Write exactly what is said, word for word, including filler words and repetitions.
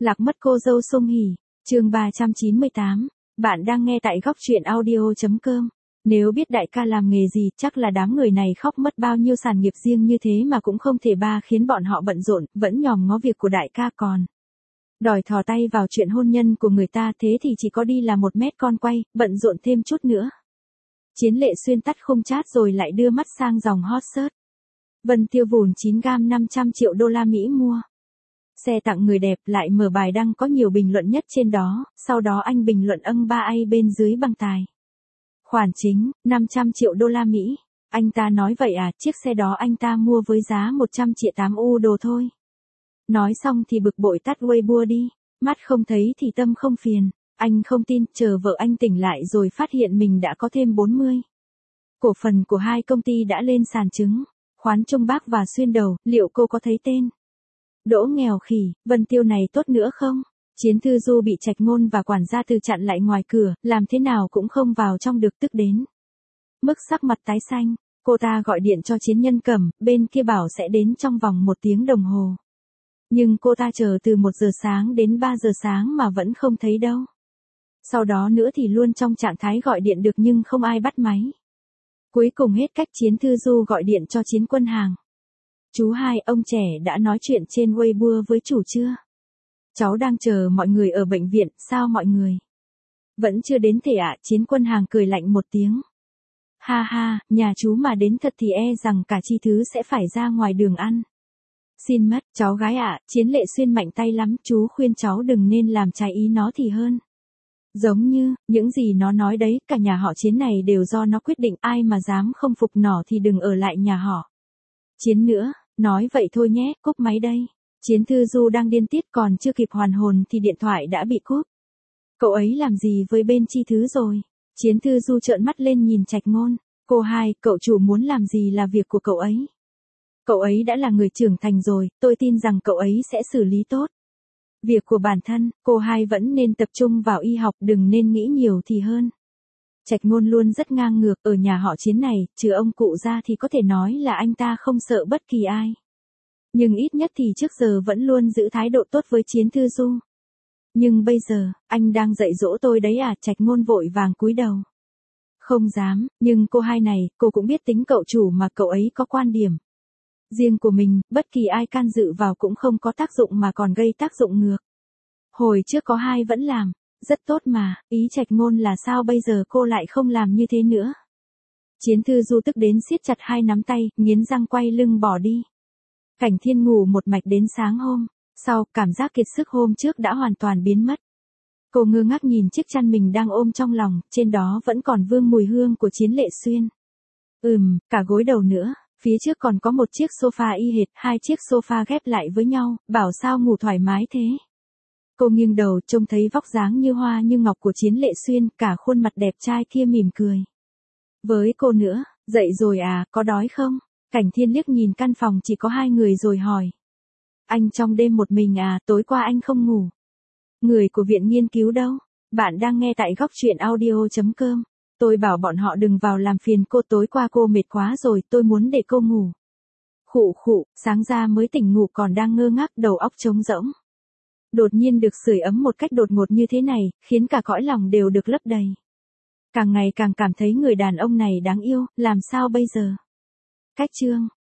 Lạc mất cô dâu Song Hỷ, chương ba trăm chín mươi tám. Bạn đang nghe tại góc truyện audio.com. Nếu biết đại ca làm nghề gì, chắc là đám người này khóc mất bao nhiêu sản nghiệp riêng như thế mà cũng không thể ba khiến bọn họ bận rộn, vẫn nhòm ngó việc của đại ca còn. Đòi thò tay vào chuyện hôn nhân của người ta, thế thì chỉ có đi là một mét con quay, bận rộn thêm chút nữa. Chiến Lệ Xuyên tắt không chat rồi lại đưa mắt sang dòng hot search. Vân Tiêu vùn chín gam năm trăm triệu đô la Mỹ mua. Xe tặng người đẹp, lại mở bài đăng có nhiều bình luận nhất trên đó, sau đó anh bình luận âng ba ai bên dưới bằng tài. Khoản chính, năm trăm triệu đô la Mỹ. Anh ta nói vậy à, chiếc xe đó anh ta mua với giá một trăm triệu tám u đồ thôi. Nói xong thì bực bội tắt Weibo đi, mắt không thấy thì tâm không phiền. Anh không tin, chờ vợ anh tỉnh lại rồi phát hiện mình đã có thêm bốn mươi. Cổ phần của hai công ty đã lên sàn chứng, Khoán Trung Bắc và Xuyên Đầu, liệu cô có thấy tên? Đỗ nghèo khỉ, Vân Tiêu này tốt nữa không? Chiến Thư Du bị Trạch Ngôn và quản gia Từ chặn lại ngoài cửa, làm thế nào cũng không vào trong được, tức đến mức sắc mặt tái xanh. Cô ta gọi điện cho Chiến Nhân Cẩm, bên kia bảo sẽ đến trong vòng một tiếng đồng hồ. Nhưng cô ta chờ từ một giờ sáng đến ba giờ sáng mà vẫn không thấy đâu. Sau đó nữa thì luôn trong trạng thái gọi điện được nhưng không ai bắt máy. Cuối cùng hết cách, Chiến Thư Du gọi điện cho Chiến Quân Hàng. Chú hai, ông trẻ đã nói chuyện trên Weibo với chủ chưa? Cháu đang chờ mọi người ở bệnh viện, sao mọi người? Vẫn chưa đến thể ạ, à? Chiến Quân Hàng cười lạnh một tiếng. Ha ha, nhà chú mà đến thật thì e rằng cả chi thứ sẽ phải ra ngoài đường ăn. Xin mất, cháu gái ạ, à, Chiến Lệ Xuyên mạnh tay lắm, chú khuyên cháu đừng nên làm trái ý nó thì hơn. Giống như, những gì nó nói đấy, cả nhà họ Chiến này đều do nó quyết định, ai mà dám không phục nó thì đừng ở lại nhà họ Chiến nữa, nói vậy thôi nhé, cúp máy đây. Chiến Thư Du đang điên tiết, còn chưa kịp hoàn hồn thì điện thoại đã bị cúp. Cậu ấy làm gì với bên chi thứ rồi? Chiến Thư Du trợn mắt lên nhìn Trạch Ngôn. Cô hai, cậu chủ muốn làm gì là việc của cậu ấy. Cậu ấy đã là người trưởng thành rồi, tôi tin rằng cậu ấy sẽ xử lý tốt. Việc của bản thân, cô hai vẫn nên tập trung vào y học, đừng nên nghĩ nhiều thì hơn. Trạch Ngôn luôn rất ngang ngược, ở nhà họ Chiến này, trừ ông cụ ra thì có thể nói là anh ta không sợ bất kỳ ai. Nhưng ít nhất thì trước giờ vẫn luôn giữ thái độ tốt với Chiến Thư Du. Nhưng bây giờ, anh đang dạy dỗ tôi đấy à, Trạch Ngôn vội vàng cúi đầu. Không dám, nhưng cô hai này, cô cũng biết tính cậu chủ mà, cậu ấy có quan điểm riêng của mình, bất kỳ ai can dự vào cũng không có tác dụng mà còn gây tác dụng ngược. Hồi trước có hai vẫn làm, rất tốt mà, ý Trạch Ngôn là sao bây giờ cô lại không làm như thế nữa. Chiến Thư Du tức đến siết chặt hai nắm tay, nghiến răng quay lưng bỏ đi. Cảnh Thiên ngủ một mạch đến sáng hôm sau, cảm giác kiệt sức hôm trước đã hoàn toàn biến mất. Cô ngơ ngác nhìn chiếc chăn mình đang ôm trong lòng, trên đó vẫn còn vương mùi hương của Chiến Lệ Xuyên. Ừm, cả gối đầu nữa, phía trước còn có một chiếc sofa y hệt, hai chiếc sofa ghép lại với nhau, bảo sao ngủ thoải mái thế. Cô nghiêng đầu trông thấy vóc dáng như hoa như ngọc của Chiến Lệ Xuyên, cả khuôn mặt đẹp trai kia mỉm cười với cô nữa. Dậy rồi à, có đói không? Cảnh Thiên liếc nhìn căn phòng chỉ có hai người rồi hỏi. Anh trong đêm một mình à, tối qua anh không ngủ. Người của viện nghiên cứu đâu? Bạn đang nghe tại góc truyện audio.com. Tôi bảo bọn họ đừng vào làm phiền cô, tối qua cô mệt quá rồi, tôi muốn để cô ngủ. Khụ khụ, sáng ra mới tỉnh ngủ còn đang ngơ ngác, đầu óc trống rỗng. Đột nhiên được sưởi ấm một cách đột ngột như thế này, khiến cả cõi lòng đều được lấp đầy. Càng ngày càng cảm thấy người đàn ông này đáng yêu, làm sao bây giờ? Cách chương